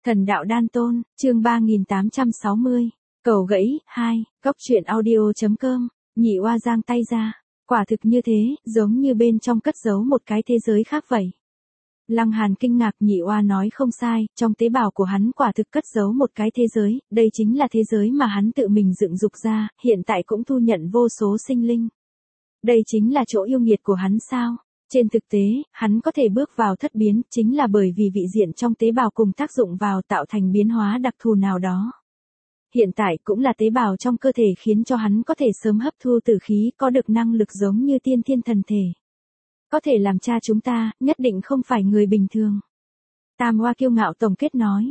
Thần đạo đan tôn, chương 3860, cầu gãy, 2, góc truyện audio.com, nhị oa giang tay ra, quả thực như thế, giống như bên trong cất giấu một cái thế giới khác vậy. Lăng Hàn kinh ngạc, nhị oa nói không sai, trong tế bào của hắn quả thực cất giấu một cái thế giới, đây chính là thế giới mà hắn tự mình dựng dục ra, hiện tại cũng thu nhận vô số sinh linh. Đây chính là chỗ yêu nghiệt của hắn sao? Trên thực tế, hắn có thể bước vào thất biến, chính là bởi vì vị diện trong tế bào cùng tác dụng vào tạo thành biến hóa đặc thù nào đó. Hiện tại cũng là tế bào trong cơ thể khiến cho hắn có thể sớm hấp thu tử khí, có được năng lực giống như tiên thiên thần thể. Có thể làm cha chúng ta, nhất định không phải người bình thường. Tam oa kiêu ngạo tổng kết nói.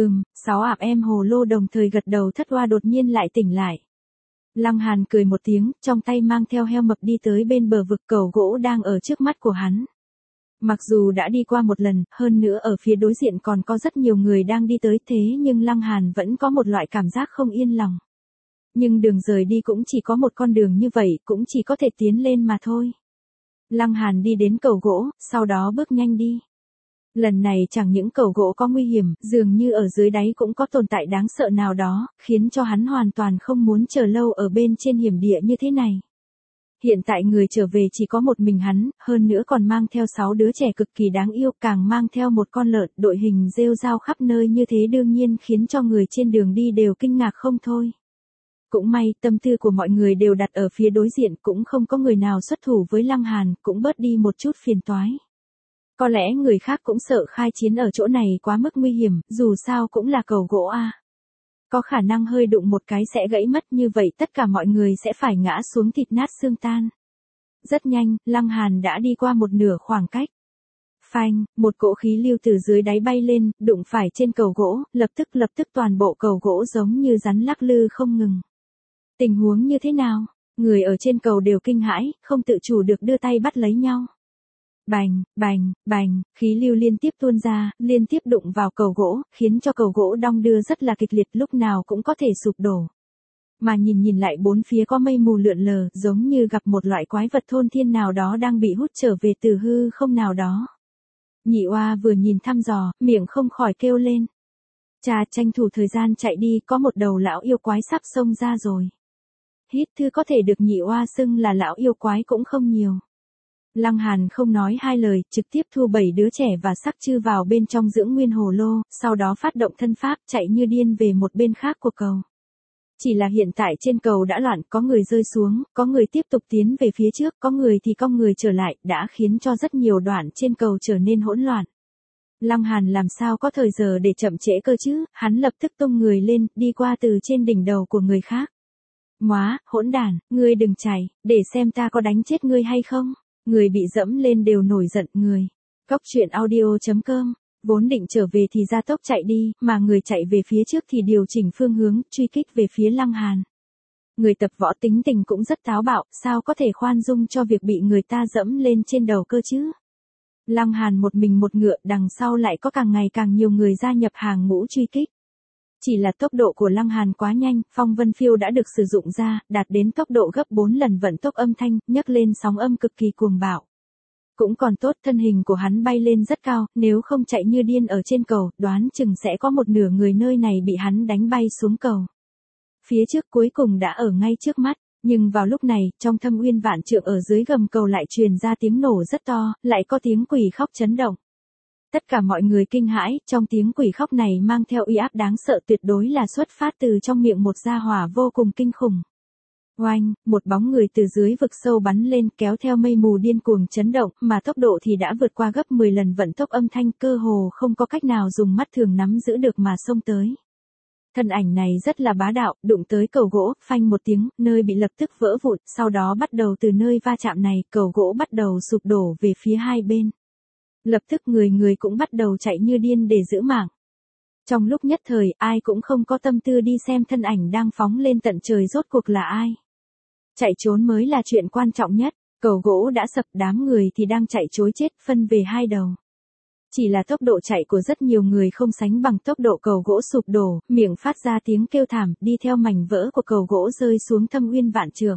6 em hồ lô đồng thời gật đầu, thất oa đột nhiên lại tỉnh lại. Lăng Hàn cười một tiếng, trong tay mang theo heo mập đi tới bên bờ vực, cầu gỗ đang ở trước mắt của hắn. Mặc dù đã đi qua một lần, hơn nữa ở phía đối diện còn có rất nhiều người đang đi tới, thế nhưng Lăng Hàn vẫn có một loại cảm giác không yên lòng. Nhưng đường rời đi cũng chỉ có một con đường như vậy, cũng chỉ có thể tiến lên mà thôi. Lăng Hàn đi đến cầu gỗ, sau đó bước nhanh đi. Lần này chẳng những cầu gỗ có nguy hiểm, dường như ở dưới đáy cũng có tồn tại đáng sợ nào đó, khiến cho hắn hoàn toàn không muốn chờ lâu ở bên trên hiểm địa như thế này. Hiện tại người trở về chỉ có một mình hắn, hơn nữa còn mang theo 6 đứa trẻ cực kỳ đáng yêu, càng mang theo một con lợn, đội hình rêu rao khắp nơi như thế đương nhiên khiến cho người trên đường đi đều kinh ngạc không thôi. Cũng may, tâm tư của mọi người đều đặt ở phía đối diện, cũng không có người nào xuất thủ với Lăng Hàn, cũng bớt đi một chút phiền toái. Có lẽ người khác cũng sợ khai chiến ở chỗ này quá mức nguy hiểm, dù sao cũng là cầu gỗ a. Có khả năng hơi đụng một cái sẽ gãy mất, như vậy tất cả mọi người sẽ phải ngã xuống thịt nát xương tan. Rất nhanh, Lăng Hàn đã đi qua một nửa khoảng cách. Phanh, một cỗ khí lưu từ dưới đáy bay lên, đụng phải trên cầu gỗ, lập tức toàn bộ cầu gỗ giống như rắn lắc lư không ngừng. Tình huống như thế nào? Người ở trên cầu đều kinh hãi, không tự chủ được đưa tay bắt lấy nhau. Bành, bành, bành, khí lưu liên tiếp tuôn ra, liên tiếp đụng vào cầu gỗ, khiến cho cầu gỗ đong đưa rất là kịch liệt, lúc nào cũng có thể sụp đổ. Mà nhìn lại bốn phía có mây mù lượn lờ, giống như gặp một loại quái vật thôn thiên nào đó đang bị hút trở về từ hư không nào đó. Nhị oa vừa nhìn thăm dò, miệng không khỏi kêu lên. Cha, tranh thủ thời gian chạy đi, có một đầu lão yêu quái sắp xông ra rồi. Hít thư có thể được nhị oa xưng là lão yêu quái cũng không nhiều. Lăng Hàn không nói hai lời, trực tiếp thu 7 đứa trẻ và sắc chư vào bên trong dưỡng nguyên hồ lô, sau đó phát động thân pháp chạy như điên về một bên khác của cầu. Chỉ là hiện tại trên cầu đã loạn, có người rơi xuống, có người tiếp tục tiến về phía trước, có người thì cong người trở lại, đã khiến cho rất nhiều đoạn trên cầu trở nên hỗn loạn. Lăng Hàn làm sao có thời giờ để chậm trễ cơ chứ, hắn lập tức tung người lên, đi qua từ trên đỉnh đầu của người khác. Móa, hỗn đản, ngươi đừng chạy, để xem ta có đánh chết ngươi hay không. Người bị dẫm lên đều nổi giận, người. Góc truyện audio.com, vốn định trở về thì ra tốc chạy đi, mà người chạy về phía trước thì điều chỉnh phương hướng, truy kích về phía Lăng Hàn. Người tập võ tính tình cũng rất táo bạo, sao có thể khoan dung cho việc bị người ta dẫm lên trên đầu cơ chứ. Lăng Hàn một mình một ngựa, đằng sau lại có càng ngày càng nhiều người gia nhập hàng ngũ truy kích. Chỉ là tốc độ của Lăng Hàn quá nhanh, phong vân phiêu đã được sử dụng ra, đạt đến tốc độ gấp 4 lần vận tốc âm thanh, nhấc lên sóng âm cực kỳ cuồng bạo. Cũng còn tốt, thân hình của hắn bay lên rất cao, nếu không chạy như điên ở trên cầu, đoán chừng sẽ có một nửa người nơi này bị hắn đánh bay xuống cầu. Phía trước cuối cùng đã ở ngay trước mắt, nhưng vào lúc này, trong thâm uyên vạn trượng ở dưới gầm cầu lại truyền ra tiếng nổ rất to, lại có tiếng quỷ khóc chấn động. Tất cả mọi người kinh hãi, trong tiếng quỷ khóc này mang theo uy áp đáng sợ, tuyệt đối là xuất phát từ trong miệng một gia hỏa vô cùng kinh khủng. Oanh, một bóng người từ dưới vực sâu bắn lên, kéo theo mây mù điên cuồng chấn động, mà tốc độ thì đã vượt qua gấp 10 lần vận tốc âm thanh, cơ hồ không có cách nào dùng mắt thường nắm giữ được mà xông tới. Thân ảnh này rất là bá đạo, đụng tới cầu gỗ, phanh một tiếng, nơi bị lập tức vỡ vụn, sau đó bắt đầu từ nơi va chạm này, cầu gỗ bắt đầu sụp đổ về phía hai bên. Lập tức người cũng bắt đầu chạy như điên để giữ mạng. Trong lúc nhất thời, ai cũng không có tâm tư đi xem thân ảnh đang phóng lên tận trời rốt cuộc là ai. Chạy trốn mới là chuyện quan trọng nhất, cầu gỗ đã sập, đám người thì đang chạy trối chết, phân về hai đầu. Chỉ là tốc độ chạy của rất nhiều người không sánh bằng tốc độ cầu gỗ sụp đổ, miệng phát ra tiếng kêu thảm, đi theo mảnh vỡ của cầu gỗ rơi xuống thâm uyên vạn trượng.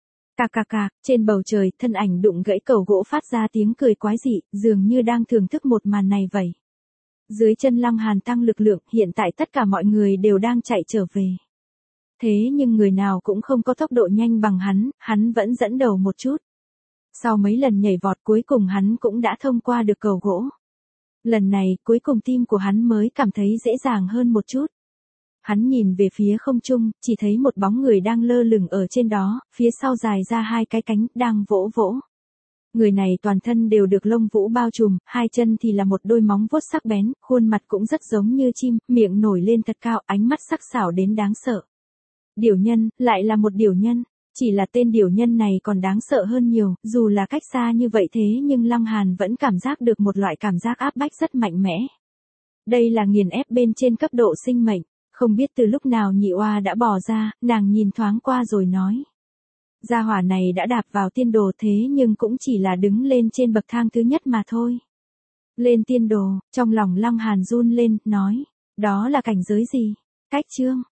Cạc, trên bầu trời, thân ảnh đụng gãy cầu gỗ phát ra tiếng cười quái dị, dường như đang thưởng thức một màn này vậy. Dưới chân Lăng Hàn tăng lực lượng, hiện tại tất cả mọi người đều đang chạy trở về. Thế nhưng người nào cũng không có tốc độ nhanh bằng hắn vẫn dẫn đầu một chút. Sau mấy lần nhảy vọt cuối cùng hắn cũng đã thông qua được cầu gỗ. Lần này cuối cùng tim của hắn mới cảm thấy dễ dàng hơn một chút. Hắn nhìn về phía không trung, chỉ thấy một bóng người đang lơ lửng ở trên đó, phía sau dài ra hai cái cánh, đang vỗ vỗ. Người này toàn thân đều được lông vũ bao trùm, hai chân thì là một đôi móng vuốt sắc bén, khuôn mặt cũng rất giống như chim, miệng nổi lên thật cao, ánh mắt sắc sảo đến đáng sợ. Điểu nhân, lại là một điểu nhân. Chỉ là tên điểu nhân này còn đáng sợ hơn nhiều, dù là cách xa như vậy thế nhưng Lăng Hàn vẫn cảm giác được một loại cảm giác áp bách rất mạnh mẽ. Đây là nghiền ép bên trên cấp độ sinh mệnh, không biết từ lúc nào Nhị Oa đã bỏ ra, nàng nhìn thoáng qua rồi nói. Gia hỏa này đã đạp vào tiên đồ thế nhưng cũng chỉ là đứng lên trên bậc thang thứ nhất mà thôi. Lên tiên đồ, trong lòng Lăng Hàn run lên, nói, đó là cảnh giới gì? Cách chương